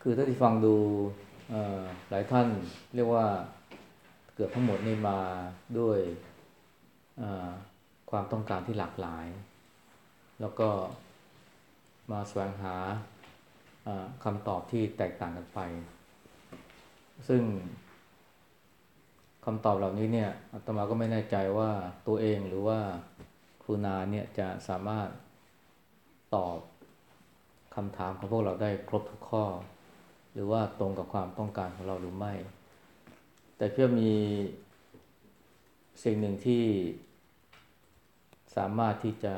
คือถ้าที่ฟังดูหลายท่านเรียกว่าเกือบทั้งหมดนี่มาด้วยเอ่อความต้องการที่หลากหลายแล้วก็มาแสวงหาคำตอบที่แตกต่างกันไปซึ่งคำตอบเหล่านี้เนี่ยอาตมาก็ไม่แน่ใจว่าตัวเองหรือว่าครูนาเนี่ยจะสามารถตอบคำถามของพวกเราได้ครบทุกข้อหรือว่าตรงกับความต้องการของเราหรือไม่แต่เพื่อมีสิ่งหนึ่งที่สามารถที่จะ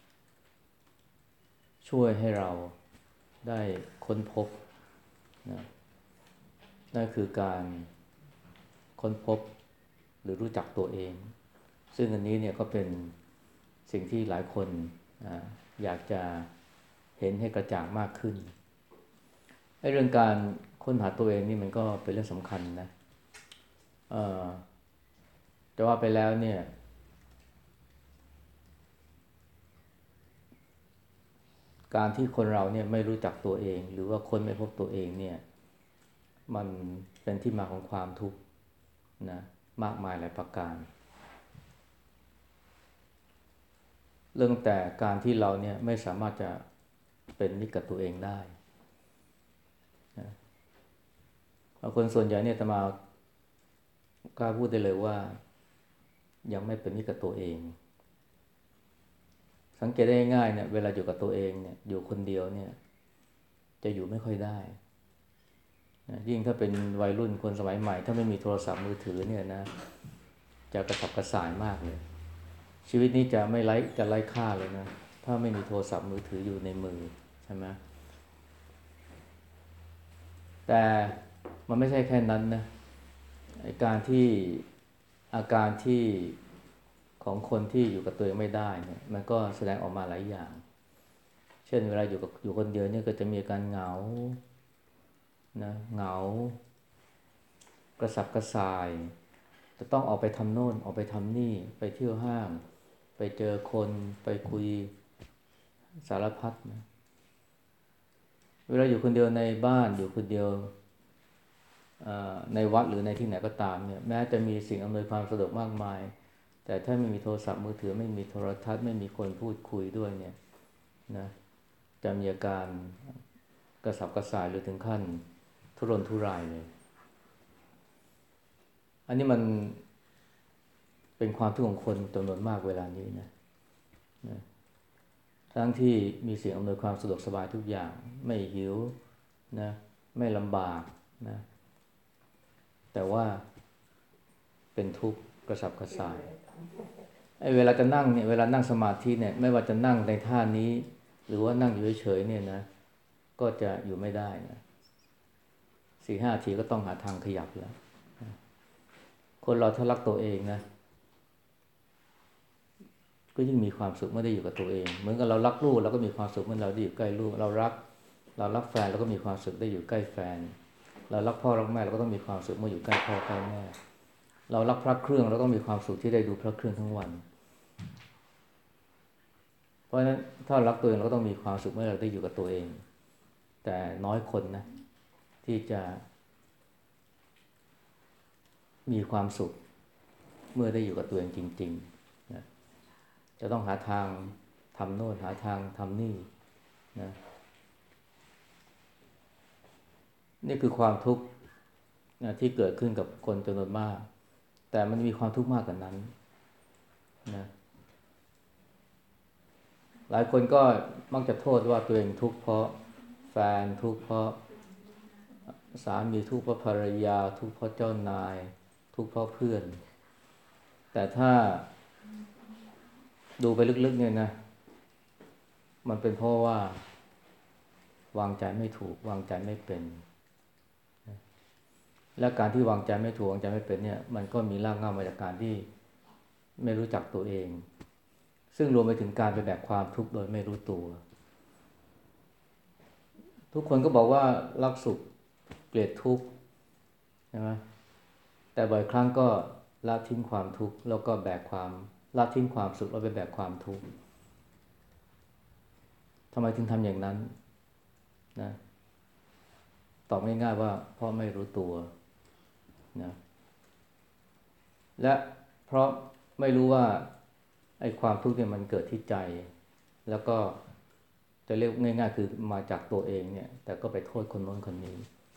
ช่วยให้เราได้ค้นพบนะนั่นคือการค้นพบหรือรู้จักตัวเองซึ่งอันนี้เนี่ยก็เป็นสิ่งที่หลายคนอยากจะเห็นให้กระจ่างมากขึ้นไอ้เรื่องการค้นหาตัวเองนี่มันก็เป็นเรื่องสำคัญนะเอ่อแต่ว่าไปแล้วเนี่ยการที่คนเราเนี่ยไม่รู้จักตัวเองหรือว่าค้นไม่พบตัวเองเนี่ยมันเป็นที่มาของความทุกข์นะมากมายหลายประการเรื่องแต่การที่เราเนี่ยไม่สามารถจะเป็นมิตรกับตัวเองได้นะคนส่วนใหญ่เนี่ยจะมากล้าพูดได้เลยว่ายังไม่เป็นมิตรกับตัวเองสังเกตได้ง่ายๆเนี่ยเวลาอยู่กับตัวเองเนี่ยอยู่คนเดียวเนี่ยจะอยู่ไม่ค่อยได้นะยิ่งถ้าเป็นวัยรุ่นคนสมัยใหม่ถ้าไม่มีโทรศัพท์มือถือเนี่ยนะจะกระสับกระส่ายมากเลยชีวิตนี้จะไร้ค่าเลยนะถ้าไม่มีโทรศัพท์มือถืออยู่ในมือใช่ไหมแต่มันไม่ใช่แค่นั้นนะไอ้การที่อาการที่ของคนที่อยู่กับตัวเองไม่ได้เนี่ยมันก็แสดงออกมาหลายอย่างเช่นเวลาอยู่คนเดียวเนี่ยก็จะมีอาการเหงานะเหงากระสับกระส่ายจะต้องออกไปทำโน่นออกไปทำนี่ไปเที่ยวห้างไปเจอคนไปคุยสารพัดนะเวลาอยู่คนเดียวในบ้านอยู่คนเดียวในวัดหรือในที่ไหนก็ตามเนี่ยแม้จะมีสิ่งอำนวยความสะดวกมากมายแต่ถ้าไม่มีโทรศัพท์มือถือไม่มีโทรทัศน์ไม่มีคนพูดคุยด้วยเนี่ยนะจะมีอาการกระสับกระส่ายหรือถึงขั้นทุรนทุรายเลยอันนี้มันเป็นความทุกข์ของคนจำนวนมากเวลานี้นะทั้งที่มีสิ่งอำนวยความสะดวกสบายทุกอย่างไม่หิวนะไม่ลำบากนะแต่ว่าเป็นทุกข์กระสับกระส่ายไอ้เวลาจะนั่งเนี่ยเวลานั่งสมาธิเนี่ยไม่ว่าจะนั่งในท่านี้หรือว่านั่งอยู่เฉยๆเนี่ยนะก็จะอยู่ไม่ได้นะ4-5 นาทีก็ต้องหาทางขยับแล้วคนเราถ้ารักตัวเองนะก็ยิ่งมีความสุขเมื่อได้อยู่กับตัวเองเหมือนกับเรารักลูกเราก็มีความสุขเมื่อเราได้อยู่ใกล้ลูกเรารักแฟนเราก็มีความสุขได้อยู่ใกล้แฟนเรารักพ่อรักแม่เราก็ต้องมีความสุขเมื่ออยู่ใกล้พ่อใกล้แม่เรารักพระเครื่องเราต้องมีความสุขที่ได้ดูพระเครื่องทั้งวันเพราะฉะนั้นถ้ารักตัวเองเราก็ต้องมีความสุขเมื่อเราได้อยู่กับตัวเองแต่น้อยคนนะที่จะมีความสุขเมื่อได้อยู่กับตัวเองจริงๆนะจะต้องหาทางทำโน่นหาทางทำนี่นะนี่คือความทุกข์นะที่เกิดขึ้นกับคนจำนวนมากแต่มันมีความทุกข์มากกว่านั้นนะหลายคนก็มักจะโทษว่าตัวเองทุกข์เพราะแฟนทุกข์เพราะสามีทุกข์เพราะภรรยาทุกข์เพราะเจ้านายทุกข์เพราะเพื่อนแต่ถ้าดูไปลึกๆเนี่ยนะมันเป็นเพราะว่าวางใจไม่ถูกวางใจไม่เป็นและการที่วางใจไม่ถูกวางใจไม่เป็นเนี่ยมันก็มีรากเหง้ามาจากการที่ไม่รู้จักตัวเองซึ่งรวมไปถึงการไปแบกความทุกข์โดยไม่รู้ตัวทุกคนก็บอกว่ารักสุขเกลียดทุกข์ใช่ไหมแต่บ่อยครั้งก็ละทิ้งความทุกข์แล้วก็แบกความละทิ้งความสุขแล้วไปแบกความทุกข์ทำไมถึงทำอย่างนั้นนะตอบง่ายๆว่าเพราะไม่รู้ตัวนะและเพราะไม่รู้ว่าไอ้ความทุกข์เนี่ยมันเกิดที่ใจแล้วก็จะเรียกง่ายๆคือมาจากตัวเองเนี่ยแต่ก็ไปโทษคนโน้นคนนี้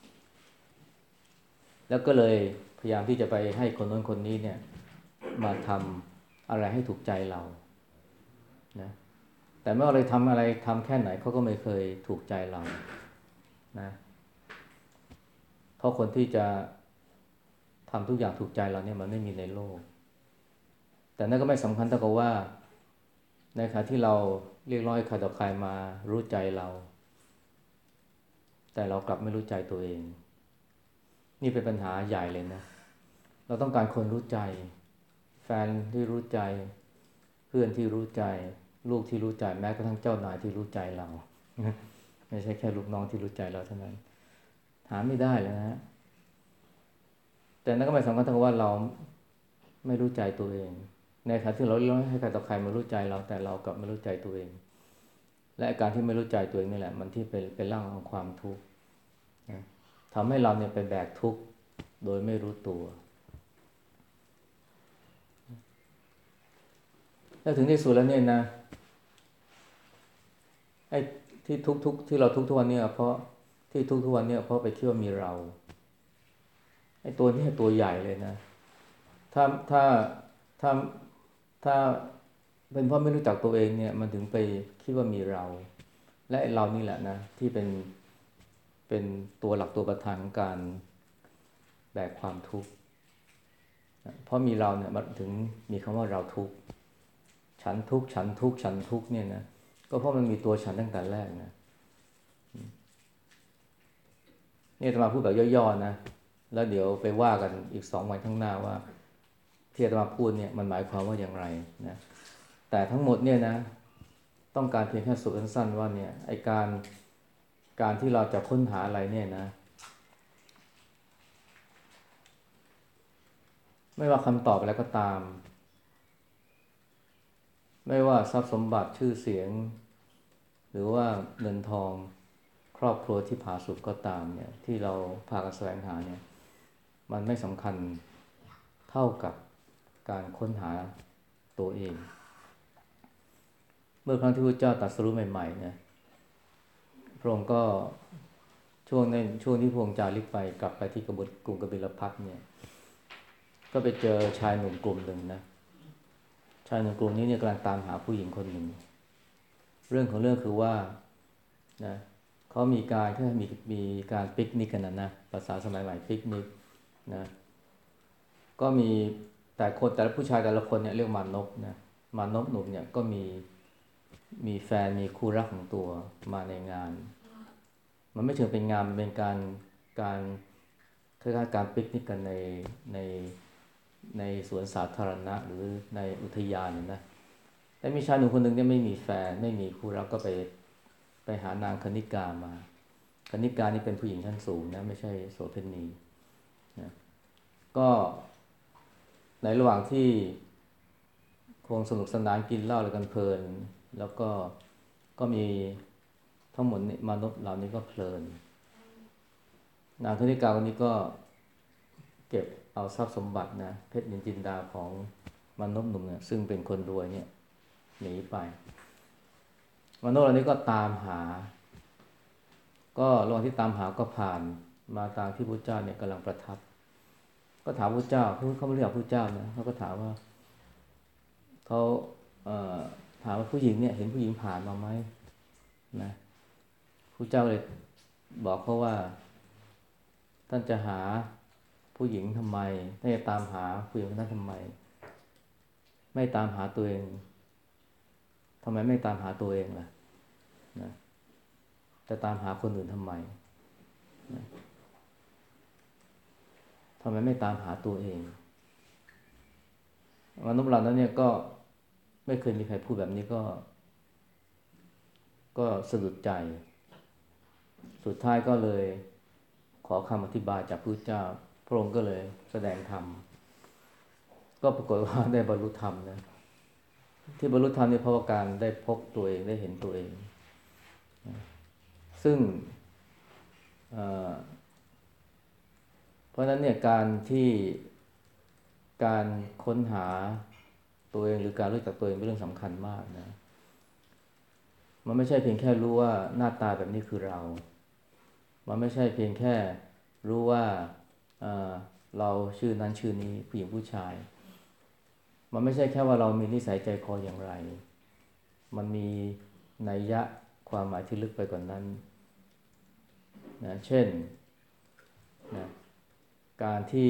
แล้วก็เลยพยายามที่จะไปให้คนโน้นคนนี้เนี่ยมาทำอะไรให้ถูกใจเรานะแต่ไม่ว่าเราทำอะไรทำแค่ไหนเขาก็ไม่เคยถูกใจเรานะเพราะคนที่จะทำทุกอย่างถูกใจเราเนี่ยมันไม่มีในโลกแต่นั่นก็ไม่สำคัญเท่ากับว่าในขณะที่เราเรียกร้องให้ใครต่อใครมารู้ใจเราแต่เรากลับไม่รู้ใจตัวเองนี่เป็นปัญหาใหญ่เลยนะเราต้องการคนรู้ใจแฟนที่รู้ใจเพื่อนที่รู้ใจลูกที่รู้ใจแม้กระทั่งเจ้านายที่รู้ใจเราไม่ใช่แค่ลูกน้องที่รู้ใจเราเท่านั้นหาไม่ได้เลยนะฮะแต่นั่นก็ไม่สำคัญเท่ากับว่าเราไม่รู้ใจตัวเองในขณะที่เราเรียกร้องให้ใครต่อใครมารู้ใจเราแต่เรากลับไม่รู้ใจตัวเองและการที่ไม่รู้ใจตัวเองนี่แหละมันที่เป็นร่างของความทุกข์นะทำให้เราเนี่ยไปแบกทุกข์โดยไม่รู้ตัวแล้วถึงที่สุดแล้วเนี่ยนะไอ้ที่ทุกที่เราทุกวันเนี่ยเพราะที่ทุกวันเนี่ยเพราะไปคิดว่ามีเราไอ้ตัวนี้ตัวใหญ่เลยนะถ้าถ้าถ้าถ้าเป็นเพราะไม่รู้จักตัวเองเนี่ยมันถึงไปคิดว่ามีเราและเรานี่แหละนะที่เป็นตัวหลักตัวประธานของการแบกความทุกข์เพราะมีเราเนี่ยมันถึงมีคำว่าเราทุกข์ฉันทุกข์ฉันทุกข์ฉันทุกข์เนี่ยนะก็เพราะมันมีตัวฉันตั้งแต่แรกนะนี่อาตมาพูดแบบย่อๆนะแล้วเดี๋ยวไปว่ากันอีก2 วันข้างหน้าว่าที่อาตมาพูดเนี่ยมันหมายความว่าอย่างไรนะแต่ทั้งหมดเนี่ยนะต้องการเพียงแค่สรุปสั้นๆว่าเนี่ยไอ้การที่เราจะค้นหาอะไรเนี่ยนะไม่ว่าคำตอบอะไรก็ตามไม่ว่าทรัพย์สมบัติชื่อเสียงหรือว่าเงินทองครอบครัวที่ผาสุกก็ตามเนี่ยที่เราพากันแสวงหาเนี่ยมันไม่สำคัญเท่ากับการค้นหาตัวเองเมื่อครั้งที่พระเจ้าตรัสรู้ใหม่ๆเนี่ยพระองค์ก็ช่วงที่พระองค์จาริกไปกลับไปที่กรุงกบิลพัสเนี่ยก็ไปเจอชายหนุ่มกลุ่มหนึ่งนะชายหนุ่มกลุ่มนี้เนี่ยกำลังตามหาผู้หญิงคนหนึ่งเรื่องของเรื่องคือว่านะเขามีการแค่มีการปิกนิกกันนะภาษาสมัยใหม่ปิกนิกนะก็มีแต่ละผู้ชายแต่ละคนเนี่ยเรียกมานพนะมานพหนุ่มเนี่ยก็มีแฟนมีคู่รักของตัวมาในงานมันไม่เชิงเป็นงานมันเป็นการคล้ายๆการปิกนิกกันในในสวนสาธารณะหรือในอุทยานเนี่ยนะแต่มีชายหนุ่มคนหนึ่งเนี่ยไม่มีแฟนไม่มีคู่รักก็ไปหานางคณิกามาคณิกานี่เป็นผู้หญิงชั้นสูงนะไม่ใช่โสเภณีนะก็ในระหว่างที่คงสนุกสนานกินเหล้าอะไรกันเพลินแล้วก็มีทั้งหมดมนุษย์เหล่านี้ก็เพลินนางคณิกาคนนี้ก็เก็บเอาทรัพย์สมบัตินะเพชรนินจินดาของมนุษย์หนุ่มเนี่ยซึ่งเป็นคนรวยเนี่ยหนีไปมนุษย์เหล่านี้ก็ตามหาก็ระหว่างที่ตามหาก็ผ่านมาทางที่พระเจ้าเนี่ยกำลังประทับก็ถามพระเจ้าเขาไม่เรียกพระเจ้านะเขาก็ถามว่าเขาเอ่อถามว่าผู้หญิงเนี่ยเห็นผู้หญิงผ่านมาไหมนะพระเจ้าเลยบอกเขาว่าท่านจะหาผู้หญิงทำไมท่านจะตามหาผู้หญิงคนนั้นทำไมไม่ตามหาตัวเองทำไมไม่ตามหาตัวเองล่ะนะจะตามหาคนอื่นทำไมนะทำไมไม่ตามหาตัวเองมนุษย์เรานั้นเนี่ยก็ไม่เคยมีใครพูดแบบนี้ก็สะดุดใจสุดท้ายก็เลยขอคำอธิบายจากพระเจ้าพระองค์ก็เลยแสดงธรรมก็ปรากฏว่าได้บรรลุธรรมนะที่บรรลุธรรมนี่เพราะว่าการได้พบตัวเองได้เห็นตัวเองซึ่งเพราะฉะนั้นเนี่ยการค้นหาตัวเองหรือการรู้จักตัวเองเป็นเรื่องสำคัญมากนะมันไม่ใช่เพียงแค่รู้ว่าหน้าตาแบบนี้คือเรา มันไม่ใช่เพียงแค่รู้ว่าเเราชื่อนั้นชื่อนี้ผู้หญิงผู้ชายมันไม่ใช่แค่ว่าเรามีนิสัยใจคออย่างไรมันมีนัยยะความหมายที่ลึกไปกว่านั้นนะเช่นนะการที่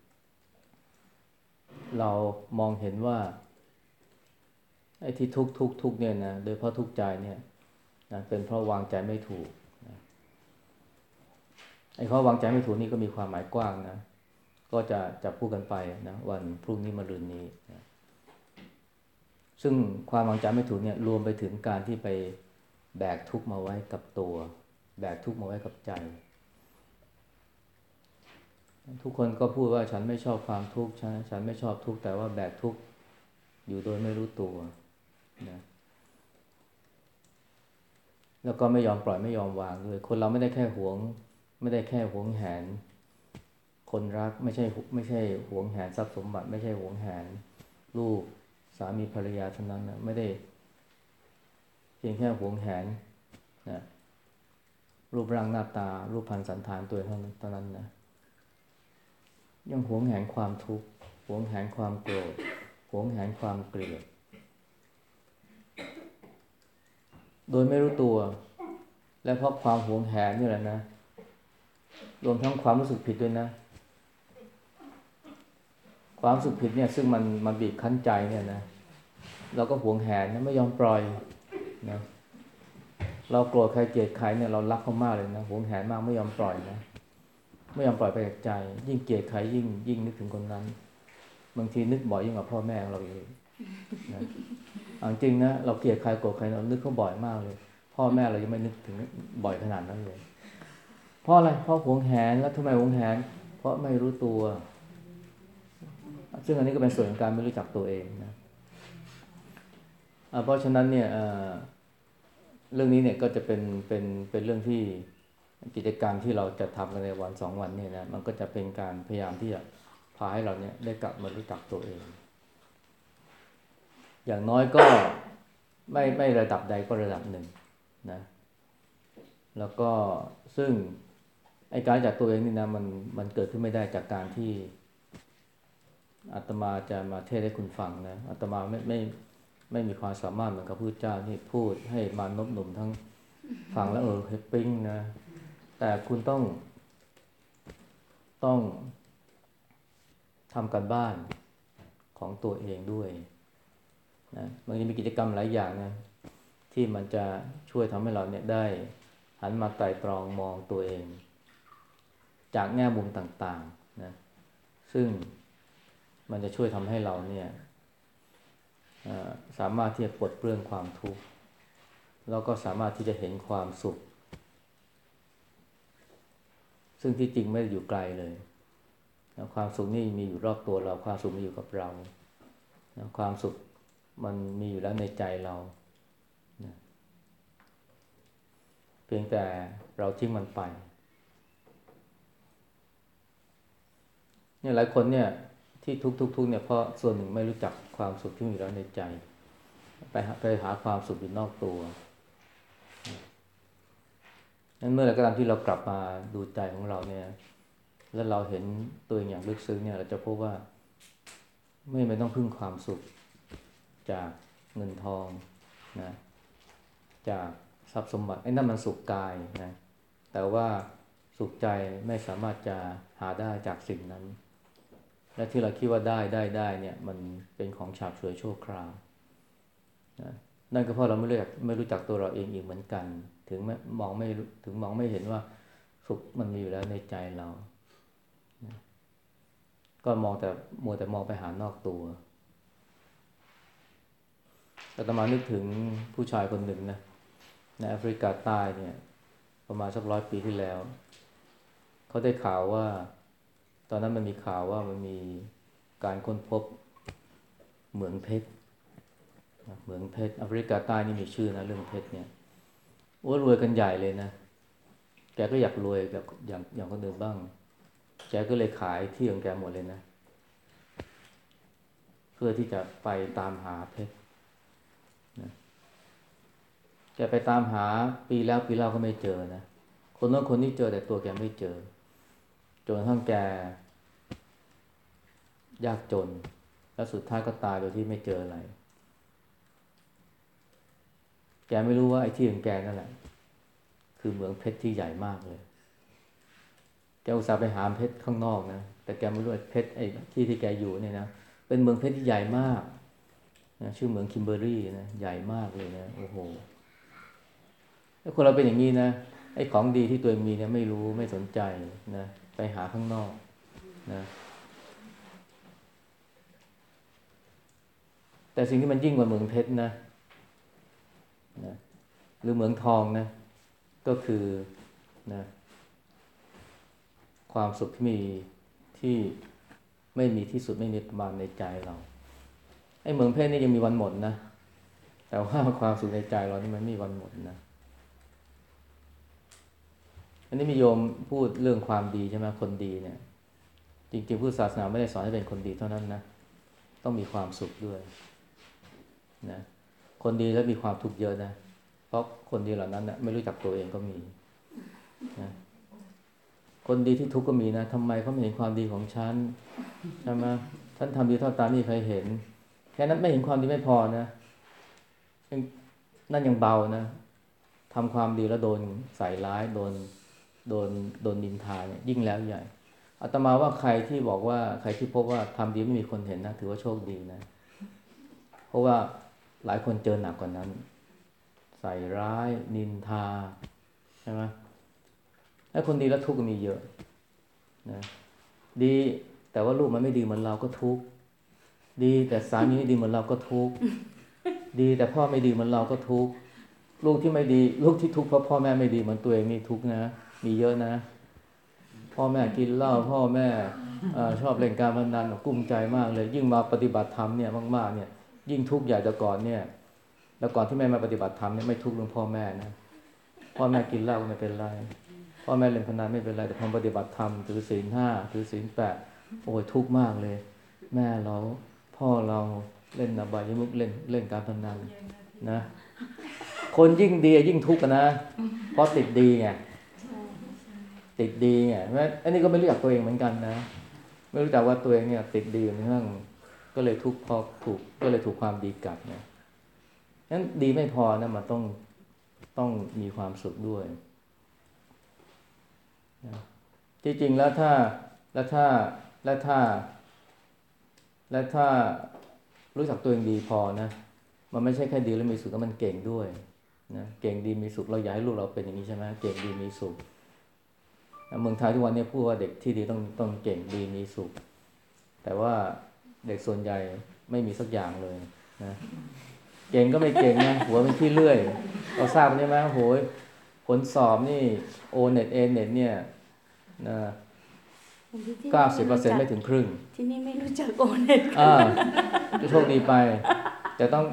เรามองเห็นว่าไอ้ที่ทุกเนี่ยนะโดยเพราะทุกข์ใจเนี่ยนะเป็นเพราะวางใจไม่ถูกนะไอ้ข้อวางใจไม่ถูกนี่ก็มีความหมายกว้างนะก็จะพูดกันไปนะวันพรุ่งนี้มะรืนนี้นะซึ่งความวางใจไม่ถูกเนี่ยรวมไปถึงการที่ไปแบกทุกข์มาไว้กับตัวแบกทุกข์มาไว้กับใจทุกคนก็พูดว่าฉันไม่ชอบความทุกข์ฉันไม่ชอบทุกข์แต่ว่าแบกทุกข์อยู่โดยไม่รู้ตัวนะแล้วก็ไม่ยอมปล่อยไม่ยอมวางด้วยคนเราไม่ได้แค่หวงไม่ได้แค่หวงแหนคนรักไม่ใช่หวงแหนทรัพย์สมบัติไม่ใช่หวงแหนลูกสามีภรรยาเท่านั้นนะไม่ได้เพียงแค่หวงแหนนะรูปร่างหน้าตารูปพรรณสันฐานตัวเท่านั้นนะยังหวงแหนความทุกข์หวงแหนความโกรธหวงแหนความเกลียดโดยไม่รู้ตัวและเพราะความหวงแหนนี่แหละนะรวมทั้งความรู้สึกผิดด้วยนะความรู้สึกผิดเนี่ยซึ่งมันบีบคั้นใจเนี่ยนะเราก็หวงแหนนะไม่ยอมปล่อยนะเราโกรธใครเกลียดใครเนี่ยเรารักเขามากเลยนะหวงแหนมากไม่ยอมปล่อยนะไม่ยอมปล่อยไปจากใจยิ่งเกลียดใครยิ่งนึกถึงคนนั้นบางทีนึกบ่อยยิ่งกว่าพ่อแม่ของเราอีกนะจริงนะเราเกลียดใครโกรธใครเรานึกเขาบ่อยมากเลยพ่อแม่เรายังไม่นึกถึงบ่อยขนาดนั้นเลยเพราะอะไรเพราะหวงแหนแล้วทำไมหวงแหนเพราะไม่รู้ตัวซึ่งอันนี้ก็เป็นส่วนของการไม่รู้จักตัวเองนะเพราะฉะนั้นเนี่ยเรื่องนี้เนี่ยก็จะเป็นเรื่องที่กิจกรรมที่เราจะทำกันในวัน2 วันเนี่ยนะมันก็จะเป็นการพยายามที่จะพาให้เราเนี่ยได้กลับมารู้จักตัวเองอย่างน้อยก็ไม่ระดับใดก็ระดับหนึ่งนะแล้วก็ซึ่งไอ้การรู้จักตัวเองนี่นะมันเกิดขึ้นไม่ได้จากการที่อาตมาจะมาเทศให้คุณฟังนะอาตมาไม่มีความสามารถเหมือนกับพระพุทธเจ้าที่พูดให้มานพหนุ่มทั้งฟังแล้วเฮปปิ้งนะแต่คุณต้องทำการบ้านของตัวเองด้วยนะมันจะมีกิจกรรมหลายอย่างนะที่มันจะช่วยทำให้เราเนี่ยได้หันมาไตร่ตรองมองตัวเองจากแง่มุมต่างๆนะซึ่งมันจะช่วยทำให้เราเนี่ยสามารถที่จะปลดเปลื้องความทุกข์แล้วก็สามารถที่จะเห็นความสุขซึ่งที่จริงไม่ได้อยู่ไกลเลยนะความสุขนี่มีอยู่รอบตัวเราความสุขมีอยู่กับเรานะความสุขมันมีอยู่แล้วในใจเรานะเพียงแต่เราทิ้งมันไปเนี่ยหลายคนเนี่ยที่ทุกเนี่ยเพราะส่วนหนึ่งไม่รู้จักความสุขที่มีอยู่แล้วในใจไปหาความสุขอยู่นอกตัวนั้นเมื่อไหร่ก็ตามที่เรากลับมาดูใจของเราเนี่ยแล้วเราเห็นตัวเองอย่างลึกซึ้งเนี่ยเราจะพบว่าไม่ต้องพึ่งความสุขจากเงินทองนะจากทรัพย์สมบัติไอ้นั่นมันสุขกายนะแต่ว่าสุขใจไม่สามารถจะหาได้จากสิ่งนั้นและที่เราคิดว่าได้เนี่ยมันเป็นของฉาบฉวยชั่วคราวนะนั่นก็เพราะเราไม่รู้จักตัวเราเองอีกเหมือนกันถึงมองไม่เห็นว่าสุขมันมีอยู่แล้วในใจเรานะก็มัวแต่มองไปหานอกตัวอาตมานึกถึงผู้ชายคนหนึ่งนะในแอฟริกาใต้เนี่ยประมาณสัก100 ปีที่แล้วเขาได้ข่าวว่าตอนนั้นมันมีข่าวว่ามันมีการค้นพบเหมืองเพชรแอฟริกาใต้นี่มีชื่อนะเรื่องเพชรเนี่ยโอ้รวยกันใหญ่เลยนะแกก็อยากรวยแบบอย่างคนอื่นบ้างแกก็เลยขายที่ของแกหมดเลยนะเพื่อที่จะไปตามหาเพชรนะแกไปตามหาปีแล้วปีเล่าก็ไม่เจอนะคนนั้นคนนี้เจอแต่ตัวแกไม่เจอจนกระทั่งแกยากจนแล้วสุดท้ายก็ตายโดยที่ไม่เจออะไรแกไม่รู้ว่าไอ้ที่ของแกนั่นแหละคือเหมืองเพชรที่ใหญ่มากเลยแกอุตส่าห์ไปหาเพชรข้างนอกนะแต่แกไม่รู้ไอ้เพชรไอ้ที่แกอยู่เนี่ยนะเป็นเมืองเพชรที่ใหญ่มากนะชื่อเหมืองคิมเบอร์รี่นะใหญ่มากเลยนะโอ้โหถ้าคนเราเป็นอย่างนี้นะไอ้ของดีที่ตัวเองมีเนี่ยไม่รู้ไม่สนใจนะไปหาข้างนอกนะแต่สิ่งที่มันยิ่งกว่าเหมืองเพชรนะหรือเหมืองทองนะก็คือนะความสุขที่ไม่มีที่สุดไม่มีประมาณในใจเราไอ้เหมืองเพชรนี่ยังมีวันหมดนะแต่ว่าความสุขในใจเรานี่มันไม่มีวันหมดนะอันนี้มีโยมพูดเรื่องความดีใช่ไหมคนดีเนี่ยจริงๆพุทธศาสนาไม่ได้สอนให้เป็นคนดีเท่านั้นนะต้องมีความสุขด้วยนะคนดีแล้วมีความทุกข์เยอะนะเพราะคนดีเหล่านั้นนะไม่รู้จักตัวเองก็มีนะคนดีที่ทุกข์ก็มีนะทำไมเขาไม่เห็นความดีของฉันใช่ไหมฉันทำดีเท่าตาไม่มีใครเห็นแค่นั้นไม่เห็นความดีไม่พอนะนั่นยังเบานะทำความดีแล้วโดนใส่ร้ายโดนนินทาเนี่ยยิ่งแล้วใหญ่อาตมาว่าใครที่บอกว่าใครที่พบว่าทำดีไม่มีคนเห็นนะถือว่าโชคดีนะเพราะว่าหลายคนเจอหนักกว่านั้นใส่ร้ายนินทาใช่ไหมไอ้คนดีแล้วทุกข์ก็มีเยอะนะดีแต่ว่าลูกมันไม่ดีเหมือนเราก็ทุกข์ดีแต่สามีไม่ดีเหมือนเราก็ทุกข์ดีแต่พ่อไม่ดีเหมือนเราก็ทุกข์ลูกที่ไม่ดีลูกที่ทุกข์เพราะพ่อแม่ไม่ดีเหมือนตัวเองนี่ทุกข์นะมีเยอะนะพ่อแม่กินเหล้าพ่อแม่ชอบเล่นการพนันกุ้มใจมากเลยยิ่งมาปฏิบัติธรรมเนี่ยมากๆเนี่ยยิ่งทุกข์ใหญ่แต่ก่อนเนี่ยแล้วก่อนที่แม่มาปฏิบัติธรรมเนี่ยไม่ทุกข์เรื่องพ่อแม่นะพ่อแม่กินเหล้าไม่เป็นไรพ่อแม่เล่นพนันไม่เป็นไรแต่พอปฏิบัติธรรมถือศีล 5ถือศีล 8โอ้ยทุกข์มากเลยแม่เราพ่อเราเล่นอบายมุขเล่นการพนันนะคนยิ่งดียิ่งทุกข์นะเพราะติดดีไงติดดีไงเพราะอันนี้ก็ไม่รู้จักตัวเองเหมือนกันนะไม่รู้จักว่าตัวเองเนี่ยติดดีอยู่ในเรื่องก็เลยทุกข์เพราะก็เลยถูกความดีกัดนะงั้นดีไม่พอนะมันต้องมีความสุขด้วยจริงๆแล้วถ้ารู้จักตัวเองดีพอนะมันไม่ใช่แค่ดีแล้วมีสุขแล้วมันเก่งด้วยนะเก่งดีมีสุขเราอยากให้ลูกเราเป็นอย่างนี้ใช่ไหมเก่งดีมีสุขเมืองไทยทุกวันนี้พูดว่าเด็กที่ดีต้องเก่งดีมีสุขแต่ว่าเด็กส่วนใหญ่ไม่มีสักอย่างเลยนะเก่งก็ไม่เก่งนะหัวเป็นขี้เลื่อยเราทราบใช่ไหมโหยผลสอบนี่โอเน็ตเนี่ยนะ90%ไม่ถึงครึ่งที่นี่ไม่รู้จักโอเน็ตจะโชคดีไปแต่ต้อง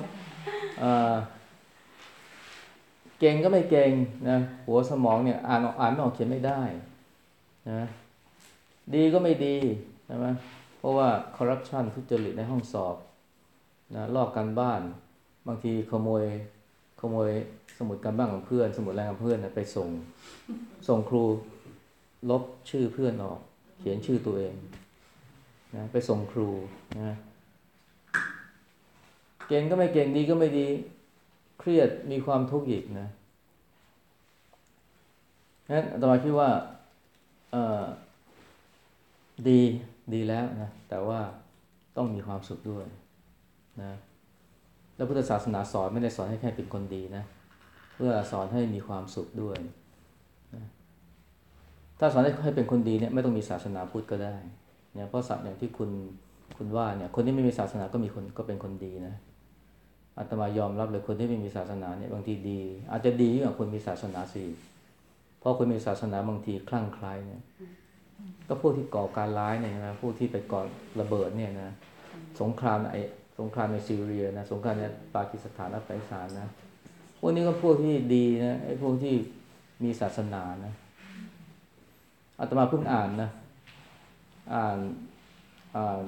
เก่งก็ไม่เก่งนะหัวสมองเนี่ยอ่านไม่ออกเขียนไม่ได้นะดีก็ไม่ดีใช่ไหมเพราะว่าคอร์รัปชันทุจริตในห้องสอบนะลอกการบ้านบางทีขโมยสมุดการบ้านของเพื่อนสมุดรายงานเพื่อนนะไปส่งครูลบชื่อเพื่อนออกเขียนชื่อตัวเองนะไปส่งครูนะเก่งก็ไม่เก่งดีก็ไม่ดีเครียดมีความทุกข์อีกนะงั้นอาตมาคิดว่าดีแล้วนะแต่ว่าต้องมีความสุขด้วยนะแล้วพุทธศาสนาสอนไม่ได้สอนให้แค่เป็นคนดีนะเพื่อสอนให้มีความสุขด้วยนะถ้าสอนให้เป็นคนดีเนี่ยไม่ต้องมีศาสนาพุทธก็ได้เนี่ยเพราะสัตว์อย่างที่คุณว่าเนี่ยคนที่ไม่มีศาสนาก็เป็นคนดีนะอาตมายอมรับเลยคนที่ไม่มีศาสนาเนี่ยบางทีดีอาจจะดีกว่าคนมีศาสนาสิเพราะคนมีศาสนาบางทีคลั่งไคล้เนี่ยก็พวกที่ก่อการร้ายเนี่ยนะพวกที่ไปก่อระเบิดเนี่ยนะสงครามในซีเรียนะสงครามในปากีสถานอัฟกานิสถานนะพวกนี้ก็พวกที่ดีนะไอ้พวกที่มีศาสนานะอาตมาเพิ่งอ่านนะอ่านอ่าน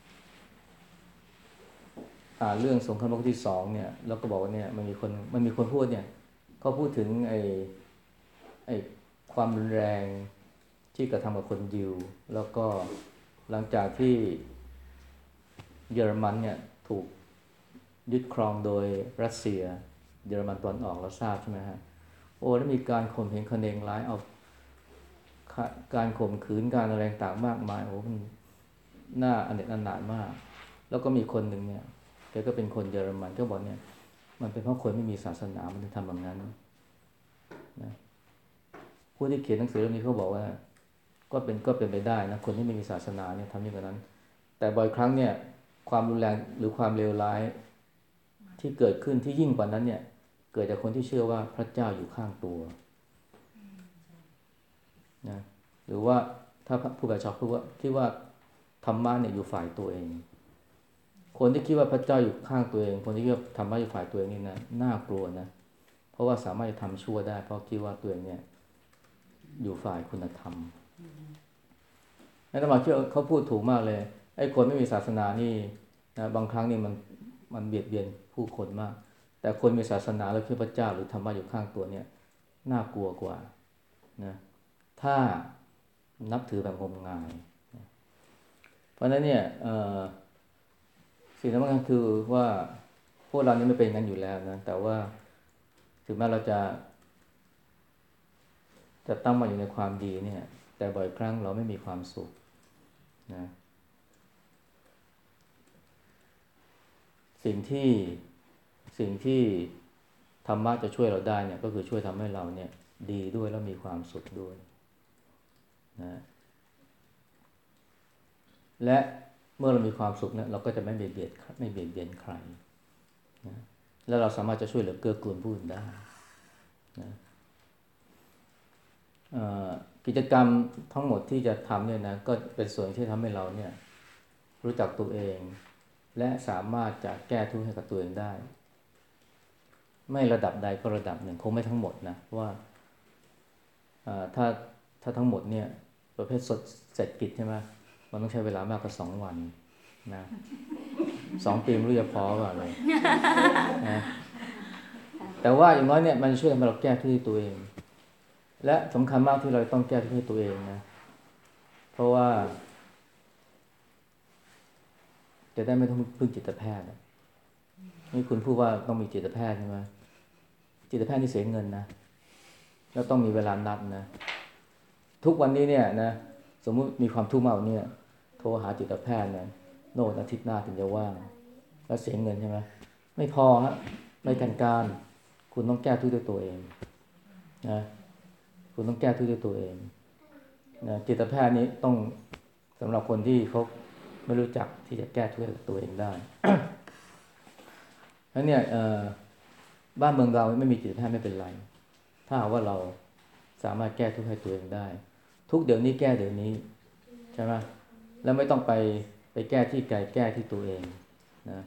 เรื่องสงครามโลกที่สองเนี่ยแล้วก็บอกว่าเนี่ยมันมีคนพูดเนี่ยเขาพูดถึงไอ้ความรุนแรงที่กระทำกับคนยิวแล้วก็หลังจากที่เยอรมันเนี่ยถูกยึดครองโดยรัสเซียเยอรมันตะวันออกเราทราบใช่ไหมฮะโอ้แล้วมีการข่มเหงคเนงร้ายเอาการข่มขืนการอะไรต่างมากมายโอ้มันน่าอเนจอนาถมากแล้วก็มีคนหนึ่งเนี่ยแกก็เป็นคนเยอรมันก็บอกเนี่ยมันเป็นเพราะคนไม่มีศาสนามันถึงทำแบบนั้นนะผู้ที่เขียนหนังสือเรื่องนี้เขาบอกว่าก็เป็นไปได้นะคนที่ไม่มีศาสนาเนี่ยทำอย่างนั้นแต่บ่อยครั้งเนี่ยความรุนแรงหรือความเลวร้ายที่เกิดขึ้นที่ยิ่งกว่านั้นเนี่ยเกิดจากคนที่เชื่อว่าพระเจ้าอยู่ข้างตัวนะหรือว่าถ้าผู้แปลชอบพูดว่าคิดว่าธรรมะเนี่ยอยู่ฝ่ายตัวเองคนที่คิดว่าพระเจ้าอยู่ข้างตัวเองคนที่คิดว่าธรรมะอยู่ฝ่ายตัวเองนี่นะน่ากลัวนะเพราะว่าสามารถจะทำชั่วได้เพราะคิดว่าตัวเองเนี่ยอยู่ฝ่ายคุณธรรมอาตมาคิดว่าเขาพูดถูกมากเลยไอ้คนไม่มีศาสนานี่นะบางครั้งนี่มันเบียดเบียนผู้คนมากแต่คนมีศาสนาแล้วคิดพระเจ้าหรือธรรมะอยู่ข้างตัวเนี่ยน่ากลัวกว่านะถ้านับถือแบบงมงายเพราะฉะนั้นเนี่ยสิ่งสำคัญคือว่าพวกเรานี่ไม่เป็นงั้นอยู่แล้วนะแต่ว่าถึงแม้เราจะตั้งมาอยู่ในความดีเนี่ยแต่บ่อยครั้งเราไม่มีความสุขนะสิ่งที่ธรรมะจะช่วยเราได้เนี่ยก็คือช่วยทำให้เราเนี่ยดีด้วยแล้วมีความสุขด้วยนะและเมื่อเรามีความสุขเนี่ยเราก็จะไม่เบียดเบียนใครนะแล้วเราสามารถจะช่วยเหลือเกื้อกูลผู้อื่นได้นะกิจกรรมทั้งหมดที่จะทำเนี่ยนะก็เป็นส่วนที่ทำให้เราเนี่ยรู้จักตัวเองและสามารถจะแก้ทุกข์ให้กับตัวเองได้ไม่ระดับใดก็ระดับหนึ่งคงไม่ทั้งหมดนะว่าถ้าทั้งหมดเนี่ยประเภทเศรษฐกิจใช่ไหมมันต้องใช้เวลามากกว่า2 วันนะ2 ปีไม่รู้จะพอเปล่าเลยนะแต่ว่าอย่างน้อยเนี่ยมันช่วยทำให้เราแก้ทุกข์ให้ตัวเองและสำคัญมากที่เราต้องแก้ทุกข์ให้ตัวเองนะเพราะว่าจะได้ไม่ต้องพึ่งจิตแพทย์นี่คุณพูดว่าต้องมีจิตแพทย์ใช่ไหมจิตแพทย์นี่เสียเงินนะแล้วต้องมีเวลานัดนะทุกวันนี้เนี่ยนะสมมุติมีความทุกข์มากเนี่ยโทรหาจิตแพทย์นะโน่นอาทิตย์หน้าถึงจะว่างแล้วเสียเงินใช่ไหมไม่พอฮะไม่ทันการคุณต้องแก้ทุกข์ด้วยตัวเองนะคุณต้องแก้ทุกข์ด้วยตัวเองนะจิตแพทย์นี้ต้องสำหรับคนที่เขาไม่รู้จักที่จะแก้ทุกข์ให้ตัวเองได้ แล้วเนี่ยบ้านเมืองเราไม่มีจิตแพทย์ไม่เป็นไรถ้าหากว่าเราสามารถแก้ทุกข์ให้ตัวเองได้ทุกเดี๋ยวนี้แก้เดี๋ยวนี้ใช่ไหมแล้วไม่ต้องไปแก้ที่ไกลแก้ที่ตัวเองนะ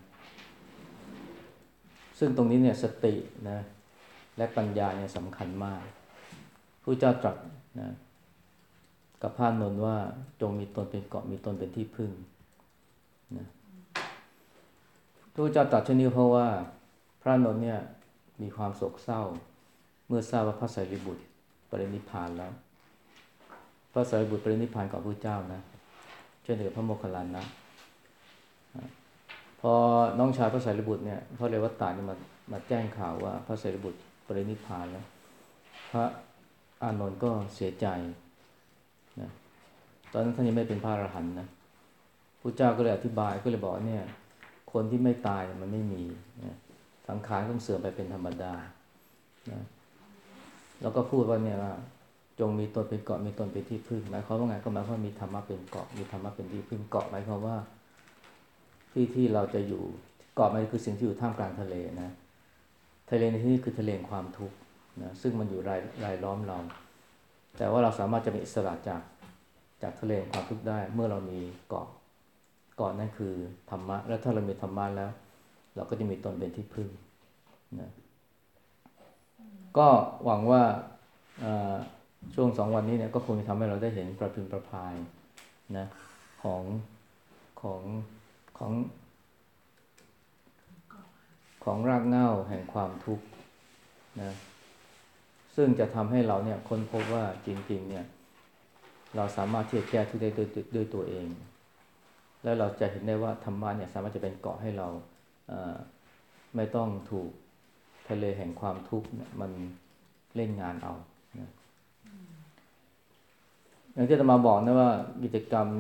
ซึ่งตรงนี้เนี่ยสตินะและปัญญาเนี่ยสำคัญมากพระเจ้าตรัสนะกับพระนนท์ว่าจงมีตนเป็นเกาะมีตนเป็นที่พึ่งนะพระเจ้าตรัสเช่นนี้เพราะว่าพระนนท์เนี่ยมีความโศกเศร้าเมื่อทราบว่าพระสารีบุตรปรินิพพานแล้วพระสารีบุตรปรินิพพานกับพระเจ้านะเช่นเดียวกับพระโมคคัลลานะพอน้องชายพระสารีบุตรเนี่ยพระเรวัตตะเนี่ยมาแจ้งข่าวว่าพระสารีบุตรปรินิพพานแล้วพระอานนท์ก็เสียใจนะตอนนั้นท่านยังไม่เป็นพระอรหันต์นะพระเจ้าก็เลยอธิบายก็เลยบอกเนี่ยคนที่ไม่ตายมันไม่มีนะสังขารต้องเสื่อมไปเป็นธรรมดานะแล้วก็พูดว่าเนี่ยว่าจงมีตนเป็นเกาะมีตนเป็นที่พึ่งหมายความว่าไงก็หมายความว่ามีธรรมะเป็นเกาะมีธรรมะเป็นที่พึ่งเกาะหมายความว่าที่เราจะอยู่เกาะมันคือสิ่งที่อยู่ท่ามกลางทะเลนะทะเลในที่นี้คือทะเลแห่งความทุกข์นะซึ่งมันอยู่รายล้อมเราแต่ว่าเราสามารถจะเป็นอิสระจากทะเลแห่งความทุกข์ได้เมื่อเรามีเกาะนั่นคือธรรมะและถ้าเรามีธรรมะแล้วเราก็จะมีตนเป็นที่พึ่งนะก็หวังว่าช่วง2 วันนี้เนี่ยก็คงจะทำให้เราได้เห็นประพิมพ์ประพายนะของของของของรากเหง้าแห่งความทุกข์นะซึ่งจะทำให้เราเนี่ยค้นพบว่าจริงๆเนี่ยเราสามารถที่จะแก้ทุกข์ได้ด้วยตัวเองแล้วเราจะเห็นได้ว่าธรรมะเนี่ยสามารถจะเป็นเกราะให้เราไม่ต้องถูกทะเลแห่งความทุกข์มันเล่นงานเอานะอย่างที่อาตมาบอกนะว่ากิจกรรม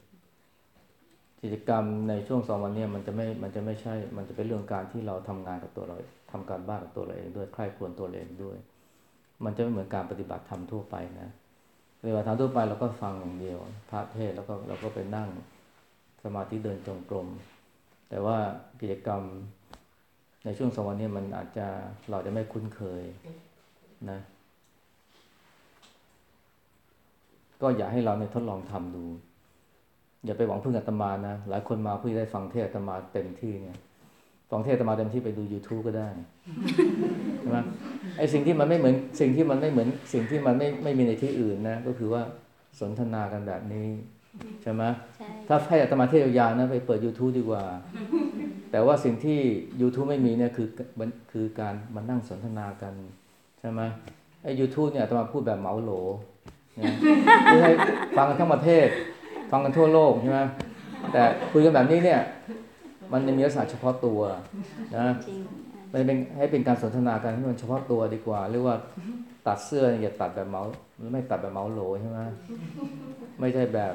ในช่วง2 วันนี้มันจะไม่ใช่มันจะเป็นเรื่องการที่เราทำงานกับตัวเราทำการบ้านกับตัวเราเองด้วยใคร่ครวญตัวเราเองด้วยมันจะไม่เหมือนการปฏิบัติธรรมทั่วไปนะปฏิบัติธรรมทั่วไปเราก็ฟังอย่างเดียวพระเทศน์แล้วก็เราก็ไปนั่งสมาธิเดินจงกรมแต่ว่ากิจกรรมในช่วง2 วันนี้มันอาจจะเราจะไม่คุ้นเคยนะก็อยากให้เราเนี่ยทดลองทำดูอย่าไปหวังพึ่งอาตมานะหลายคนมาเพื่อได้ฟังเทศน์อาตมาเต็มที่เนี่ยฟังเทศน์อาตมาเต็มที่ไปดู YouTube ก็ได้ใช่ไหมไอ้สิ่งที่มันไม่เหมือนสิ่งที่มันไม่มีในที่อื่นนะก็คือว่าสนทนากันแบบนี้ใช่ไหมถ้าให้อาตมาเทศน์ยาวๆนะไปเปิด YouTube ดีกว่าแต่ว่าสิ่งที่ YouTube ไม่มีเนี่ยคือการมานั่งสนทนากันใช่ไหมไอ้ YouTube เนี่ยอาตมาพูดแบบเหมาโหลนะไม่ให้ฟังกันทั้งประเทศฟังกันทั่วโลกใช่ไหมแต่คุยกันแบบนี้เนี่ยมันมีลักษณะเฉพาะตัวนะมันเป็นให้เป็นการสนทนากันที่มันเฉพาะตัวดีกว่าเรียกว่าตัดเสื้ออย่าตัดแบบเมาไม่ตัดแบบเมาโหลใช่ไหมไม่ใช่แบบ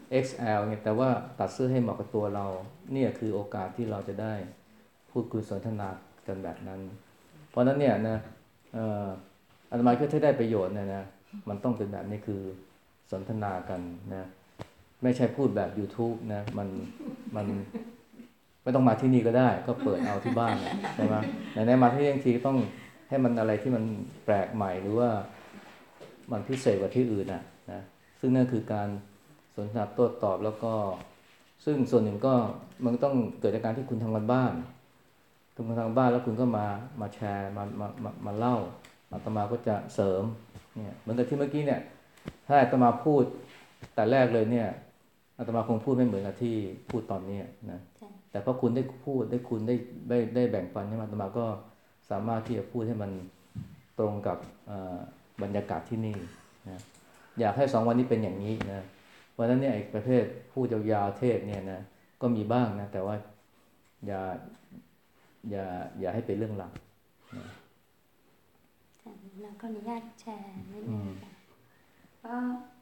XL เนี่ยแต่ว่าตัดเสื้อให้เหมาะกับตัวเราเนี่ยคือโอกาสที่เราจะได้พูดคุยสนทนากันแบบนั้นเพราะนั้นเนี่ยนะอาตมาคิดว่าถ้าได้ประโยชน์เนี่ยนะมันต้องเป็นแบบนี้คือสนทนากันนะไม่ใช่พูดแบบ YouTube นะมันไม่ต้องมาที่นี่ก็ได้ก็เปิดเอาที่บ้านใช่ไหมไหนๆมาที่นี่บางทีต้องให้มันอะไรที่มันแปลกใหม่หรือว่ามันพิเศษกว่าที่อื่นนะซึ่งนั่นคือการสนทนาโต้ตอบแล้วก็ซึ่งส่วนหนึ่งก็มันต้องเกิดจากการที่คุณทำงานบ้านคุณทำงานบ้านแล้วคุณก็มาแชร์มาเล่าอาตมาก็จะเสริมเนี่ยเหมือนกับที่เมื่อกี้เนี่ยถ้าอาตมาพูดแต่แรกเลยเนี่ยอาตมาคงพูดไม่เหมือนกับที่พูดตอนนี้นะแต่พอคุณได้พูดคุณได้แบ่งปันให้อาตมาก็สามารถที่จะพูดให้มันตรงกับบรรยากาศที่นี่นะอยากให้2 วันนี้เป็นอย่างนี้นะวันนั้นเนี่ยไอ้ประเภทพูดยาวๆเทศเนี่ยนะก็มีบ้างนะแต่ว่าอย่าอย่าให้เป็นเรื่องหลักนะแล้วก็อนุญาตแชร์นิดนึงก็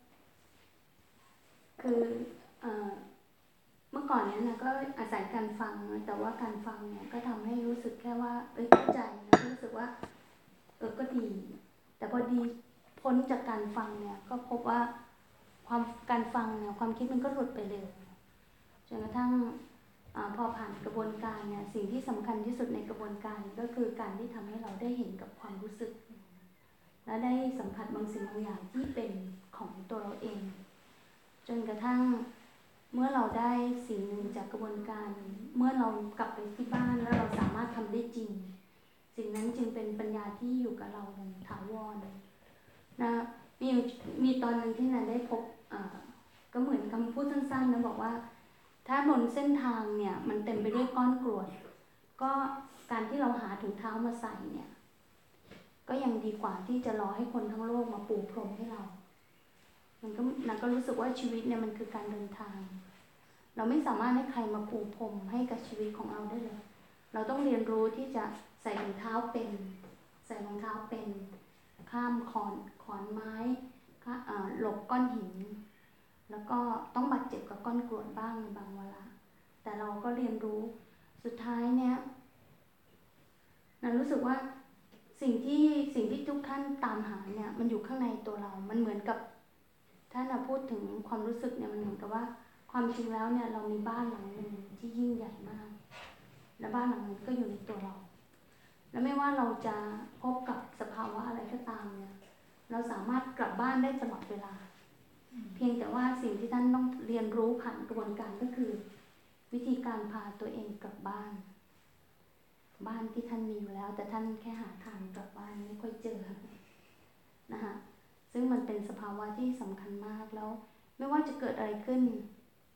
คือเมื่อก่อนเนี่ยนะก็อาศัยการฟังแต่ว่าการฟังเนี่ยก็ทำให้รู้สึกแค่ว่าเข้าใจแล้วรู้สึกว่าก็ดีแต่พอดีพ้นจากการฟังเนี่ยก็พบว่าการฟังเนี่ยความคิดมันก็หลุดไปเร็วจนกระทั่งพอผ่านกระบวนการเนี่ยสิ่งที่สำคัญที่สุดในกระบวนการก็คือการที่ทำให้เราได้เห็นกับความรู้สึกและได้สัมผัสบางสิ่งบางอย่างที่เป็นของตัวเราเองจนกระทั่งเมื่อเราได้สิ่งหนึ่งจากกระบวนการเมื่อเรากลับไปที่บ้านแล้วเราสามารถทำได้จริงสิ่งนั้นจึงเป็นปัญญาที่อยู่กับเราอย่างถาวรนะมีตอนนึงที่นันได้พบก็เหมือนคำพูดสั้นๆนะบอกว่าถ้าบนเส้นทางเนี่ยมันเต็มไปด้วยก้อนกรวดก็การที่เราหาถุงเท้ามาใส่เนี่ยก็ยังดีกว่าที่จะรอให้คนทั้งโลกมาปูพรมให้เรานันก็รู้สึกว่าชีวิตเนี่ยมันคือการเดินทางเราไม่สามารถให้ใครมาปูพรมให้กับชีวิตของเราได้เลยเราต้องเรียนรู้ที่จะใส่ถุงเท้าเป็นใส่รองเท้าเป็นข้ามขอนไม้หลบก้อนหินแล้วก็ต้องบาดเจ็บกับก้อนกรวดบ้างในบางเวลาแต่เราก็เรียนรู้สุดท้ายเนี่ยนันรู้สึกว่าสิ่งที่ทุกท่านตามหาเนี่ยมันอยู่ข้างในตัวเรามันเหมือนกับถ้าเราพูดถึงความรู้สึกเนี่ยมันเหมือนกับว่าความจริงแล้วเนี่ยเรามีบ้านหลังนึงที่ยิ่งใหญ่มากและบ้านหลังนั้นก็อยู่ในตัวเราและไม่ว่าเราจะพบกับสภาวะอะไรก็ตามเนี่ยเราสามารถกลับบ้านได้ตลอดเวลาเพียงแต่ว่าสิ่งที่ท่านต้องเรียนรู้ผ่านกระบวนการก็คือวิธีการพาตัวเองกลับบ้านที่ท่านมีอยู่แล้วแต่ท่านแค่หาทางกลับบ้านไม่ค่อยเจอนะคะซึ่งมันเป็นสภาวะที่สำคัญมากแล้วไม่ว่าจะเกิดอะไรขึ้น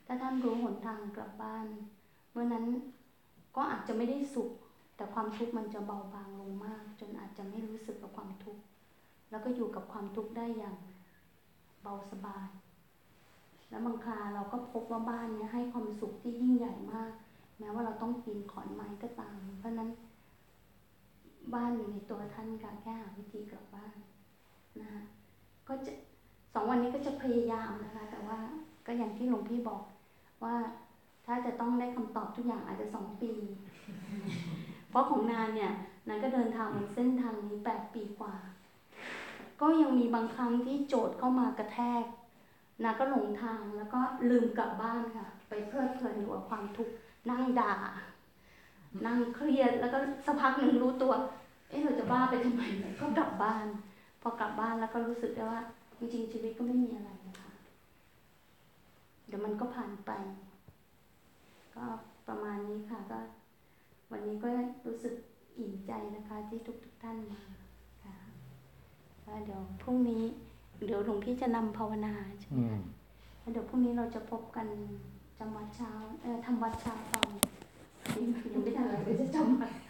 ถ้าท่านรู้หนทางกลับบ้านเมื่อนั้นก็อาจจะไม่ได้สุขแต่ความทุกข์มันจะเบาบางลงมากจนอาจจะไม่รู้สึกกับความทุกข์แล้วก็อยู่กับความทุกข์ได้อย่างเบาสบายแล้วบางคราเราก็พบว่าบ้านนี้ให้ความสุขที่ยิ่งใหญ่มากแม้ว่าเราต้องปีนขอนไม้ก็ตามเพราะนั้นบ้านอยู่ในตัวท่านค่ะแค่หาวิธีกลับบ้านนะคะก็จะ2 วันนี้ก็จะพยายามนะคะแต่ว่าก็อย่างที่หลวงพี่บอกว่าถ้าจะต้องได้คำตอบทุกอย่างอาจจะ2 ปี เพราะของนานเนี่ยนานก็เดินทางบนเส้นทางนี้8 ปีกว่าก็ยังมีบางครั้งที่โจทย์เข้ามากระแทกนาก็หลงทางแล้วก็ลืมกลับบ้านค่ะไปเพลิดเพลินอยู่กับความทุกข์นั่งด่านั่งเครียดแล้วก็สักพักหนึ่งรู้ตัวเราจะบ้าไปทำไมก็กลับบ้านพอกลับบ้านแล้วก็รู้สึกได้ว่าจริงๆชีวิตก็ไม่มีอะไรนะคะเดี๋ยวมันก็ผ่านไปก็ประมาณนี้ค่ะก็วันนี้ก็รู้สึกอิ่มใจนะคะที่ทุกท่านมาค่ะแล้วเดี๋ยวพรุ่งนี้เดี๋ยวหลวงพี่จะนำภาวนาใช่ไหมคะแล้วเดี๋ยวพรุ่งนี้เราจะพบกันจำวัดเช้าทำวัดเช้าตอนยังไม่ทันเลยจะจำวัด